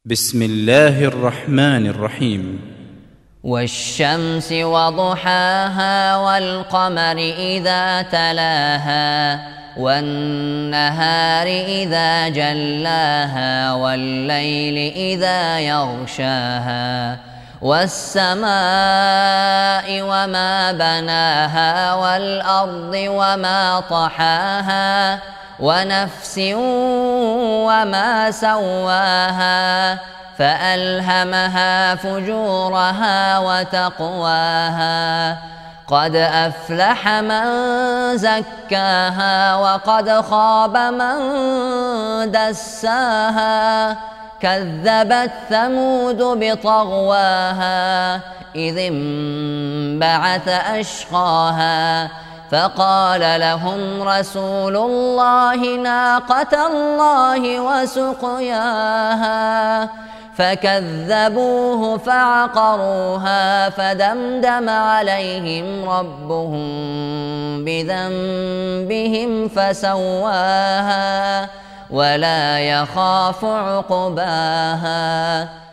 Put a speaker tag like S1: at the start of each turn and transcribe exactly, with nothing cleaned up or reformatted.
S1: بسم الله الرحمن الرحيم.
S2: والشمس وضحاها والقمر إذا تلاها والنهار إذا جلاها والليل إذا يغشاها والسماء وما بناها والأرض وما طحاها ونفس وما سواها فألهمها فجورها وتقواها قد أفلح من زكاها وقد خاب من دساها كذبت ثمود بطغواها إذ انبعث أشقاها فقال لهم رسول الله ناقة الله وسقياها فكذبوه فعقروها فدمدم عليهم ربهم بذنبهم فسواها ولا يخاف عقباها.